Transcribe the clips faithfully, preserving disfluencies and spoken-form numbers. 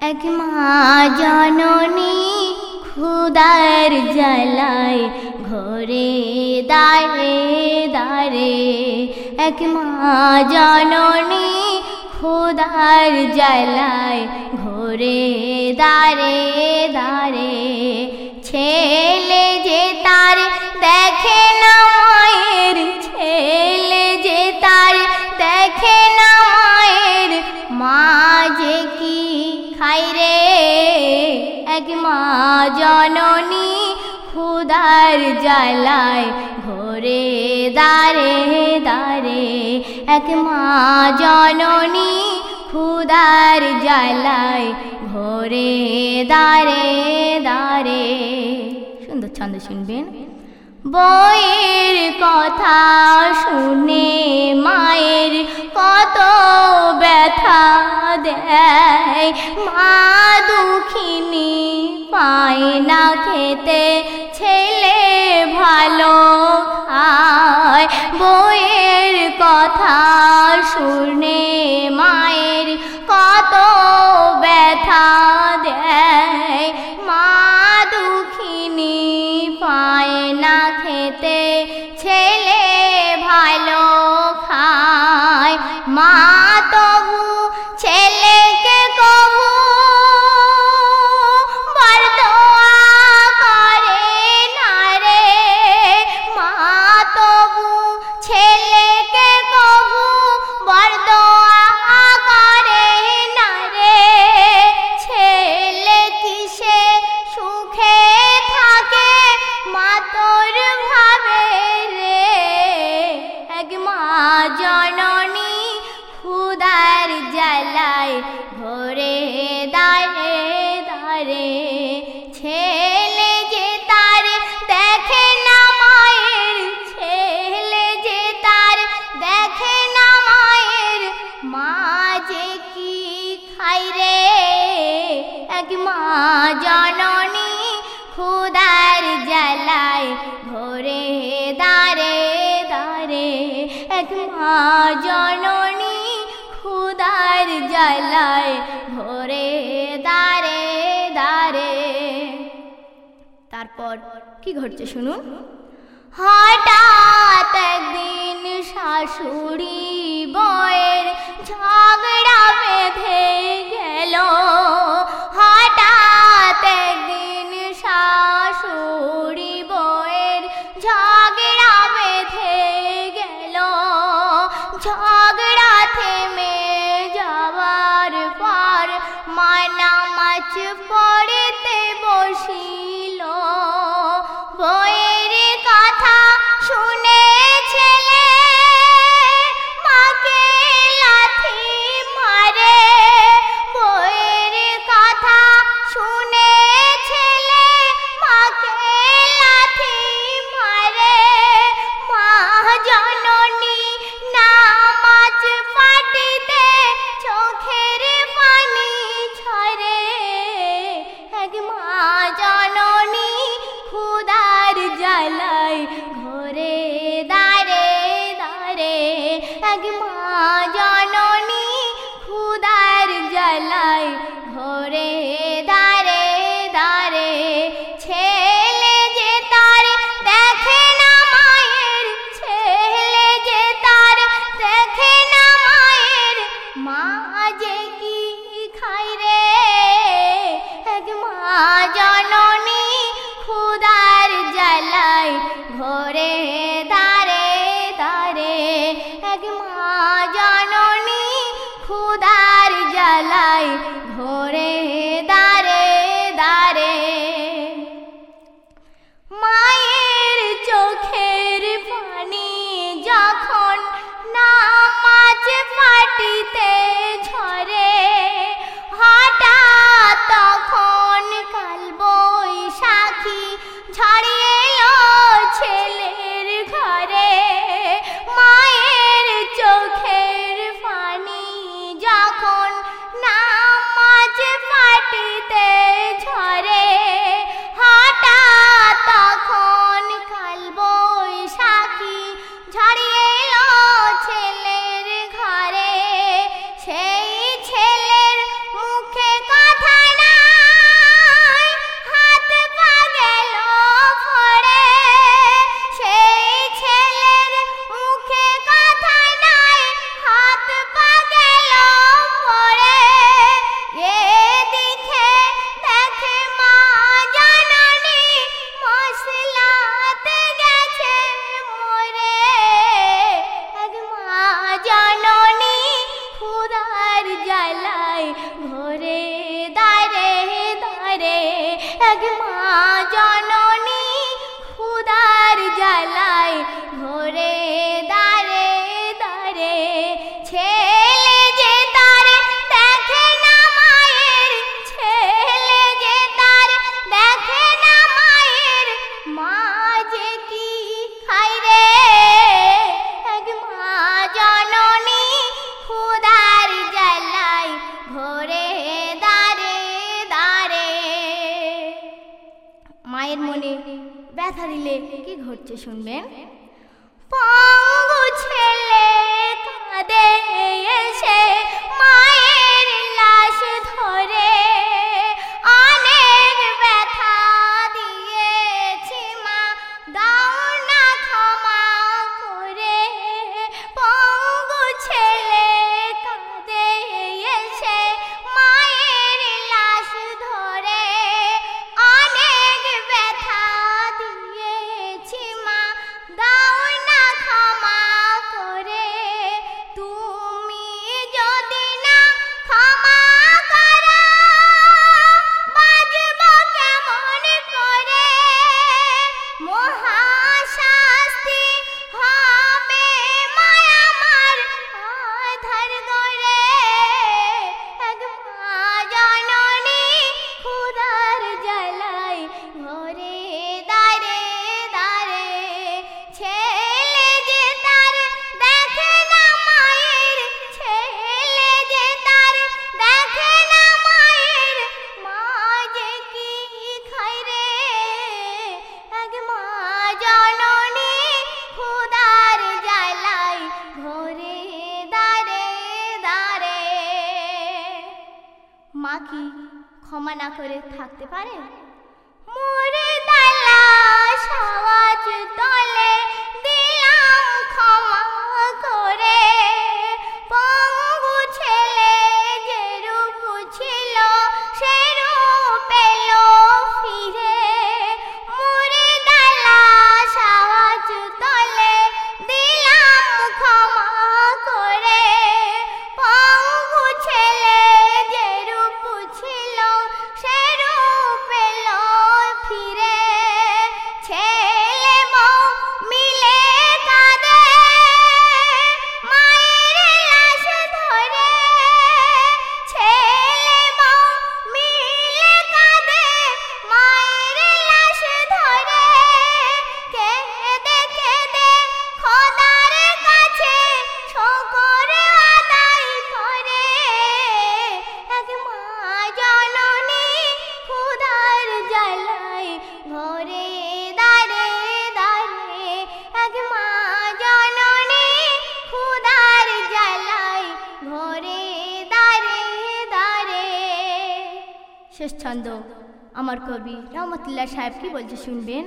এক মা জননী ক্ষুধার জ্বালায় ঘরে দাঁড়ে দাঁড়ে, এক মা জননী ক্ষুধার জ্বালায় ঘরে দাঁড়ে দাঁড়ে। ছেলে যে তার দেখে না মায়ের, ছেলে যে তার দেখে না মায়ের, মা যে কি খাই রে। এক মা জননী ক্ষুধার জ্বালায় ঘরে দাঁড়ে দাঁড়ে, এক মা জননী ক্ষুধার জ্বালায় ঘরে দাঁড়ে দাঁড়ে। সুন্দর ছন্দ শুনবেন। বইয়ের কথা শুনে মায়ের কত ব্যথা দেয়, মা দুঃখিনী পায় না খেতে, ছেলে ভালো খায়। বইয়ের কথা শুনে মায়ের কত ব্যথা দেয়, মা দুঃখিনী পায় না খেতে, ছেলে ভালো খায়। মা তবু ছেলেকে কবু বরদোয়া করে না রে, মা তবু ছেলেকে কবু বরদোয়া করে না রে। ছেলে কিসে সুখে থাকে মা তোর ভাবে রে, এক মা জননী ক্ষুধার জ্বালায় ঘরে দাঁড়ে দাঁড়ে। ছেলে যে তার দেখে না মায়ের, ছেলে যে তার দেখে না মায়ের, মা যে কি খাই রে। এক মা জননী ক্ষুধার জ্বালায় ঘরে দাঁড়ে দাঁড়ে, এক মা জননী ক্ষুধার জ্বালায় ঘরে দাঁড়ে দাঁড়ে। তারপর কি ঘটছে শুনুন। হঠাৎ একদিন শাশুড়ি বউয়ের ঝগড়া বেঁধে গেল, হঠাৎ একদিন শাশুড়ি বউয়ের ঝগড়া বেঁধে গেল। ঝগড়া থেমে যাবার পর মা নামাজ পড়তে বসিল। বউয়ের কথা শুনে ছেলে মাকে লাথি মারে, বউয়ের কথা শুনে ছেলে মাকে লাথি মারে। মা জননী নামাজ পাঠিতে চোখের পানি ঝরে, এক মা জননী ক্ষুধার জ্বালায় ঘরে দাঁড়ে দাঁড়ে, এক মা জননী ক্ষুধার জ্বালায় ঘরে দাঁড়ে দাঁড়ে। ছেলে যে তার দেখে না মায়ের, ছেলে যে তার দেখে না মায়ের, মা যে কি খাই রে। এক মা জননী ক্ষুধার জ্বালায় ঘরে দাঁড়ে দাঁড়ে, এক মা জননী ক্ষুধার জ্বালায় ঘরে দাঁড়ে দাঁড়ে। মায়ের চোখের পানি যখন নামাজ পাঠিতে ঝরে, হঠাৎ তখন কাল বৈশাখী ঝড়িয়ে এলো ছেলের ঘরে। মায়ের চোখের পানি যখন নামাজ পাঠিতে ঝরে, হঠাৎ তখন কাল বৈশাখী ঝড়িয়ে এলো ছেলের ঘরে। সেই ছেলের মুখে কথা মায়ের মনে ব্যথা দিলে কি ঘটছে শুনবেন। পঙ্গু ছেলে কাঁদে এসে মায়ের লাশ ধরে, অনেক ব্যথা দিয়েছি মা দাও না ক্ষমা করে। পঙ্গু ছেলে কাঁদে এসে মায়ের লাশ ধরে, অনেক ব্যথা দিয়েছি মা দাও না ক্ষমা করে। তুমি যদি না ক্ষমা করো বাঁচব কেমন করে, মহাশাস্তি হবে মায়া আমার আধার গড়ে। এক মা জননী ক্ষুধার জ্বালায় ঘরে দাঁড়ে দাঁড়ে, ছেলে যে তার দেখে না মায়ের, ছেলে যে তার দেখে না মায়ের, মা যে কি খায় রে। এক মা জননী ক্ষুধার জ্বালায় ঘরে দাঁড়ে দাঁড়ে। মা কি ক্ষমা না করে থাকতে পারে? মোরে তালাশ আওয়াজ তলে দিলাম ক্ষমা করে। পঙ্গু ছেলে যে রূপ ছিল সে রূপ পেল ফিরে। মোরে তালাশ আওয়াজ তলে দিলাম ক্ষমা করে। পঙ্গু ছেলে যে রূপ ছিল সে রূপ পেল ফিরে। ছেলে বউ মিলে কাঁদে মায়ের লাশ ধরে, ছেলে বউ মিলে কাঁদে মায়ের লাশ ধরে। কেঁদে কেঁদে খোদার কাছে শকর আদায় করে। এক মা জননী ক্ষুধার জ্বালায় ঘরে দাঁড়ে দাঁড়ে। এক মা জননী ক্ষুধার জ্বালায় ঘরে দাঁড়ে দাঁড়ে। শেষ ছন্দ আমার কবি রহমতুল্লাহ সাহেব কি বলছে শুনবেন।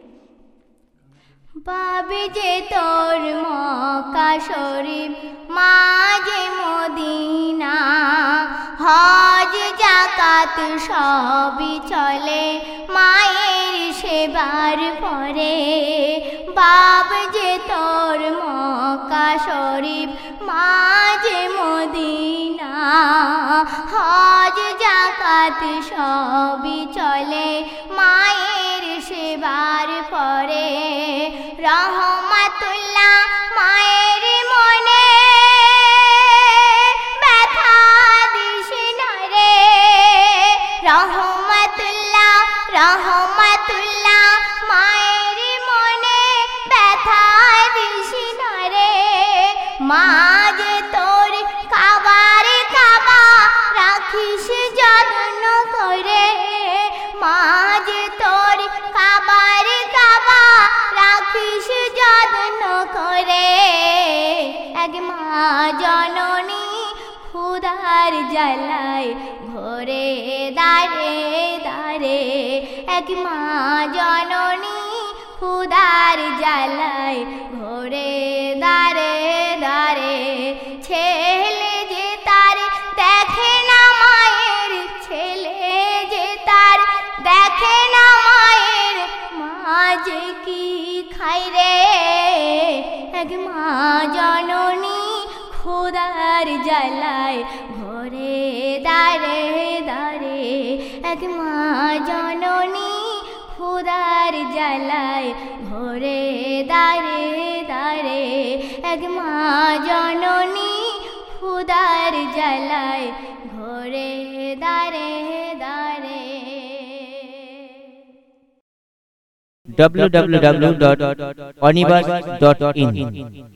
বাবে যে তোর মক্কা শরীফ, মা যে মদিনা, হজ জাকাত সবই চলে মায়ের সেবার পরে। বাপ যে তোর মক্কা শরীফ, মা যে মদিনা, হজ জাকাত সবই চলে মায়ের সেবার পরে। রহমাতুল্লাহ মায়ের মনে ব্যথা দিস না রে। রহমাতুল্লাহ রহমাতুল্লাহ মায়ের মনে ব্যথা দিস না রে। মা যে তোর কাবার কাবা রাখিস যত্ন করে। মা যে তোর কাবার কাবা রাখিস যত্ন করে। এক মা জননী ক্ষুধার জ্বালায় ঘরে দাঁড়ে দাঁড়ে। এক মা জননী ক্ষুধার জ্বালায় ঘরে দাঁড়ে দাঁড়ে। ছেলে যে তার দেখে না মায়ের, ছেলে যে তার দেখে না মায়ের, মা যে কি খায় রে। এক মা জননী ক্ষুধার জ্বালায় ঘরে দাঁড়ে দাঁড়ে। এক মা জননী ক্ষুধার জ্বালায় ঘরে দাঁড়ে দাঁড়ে। এক মা জননী ক্ষুধার জ্বালায় ঘরে দাঁড়ে দাঁড়ে। w w w dot onibus dot in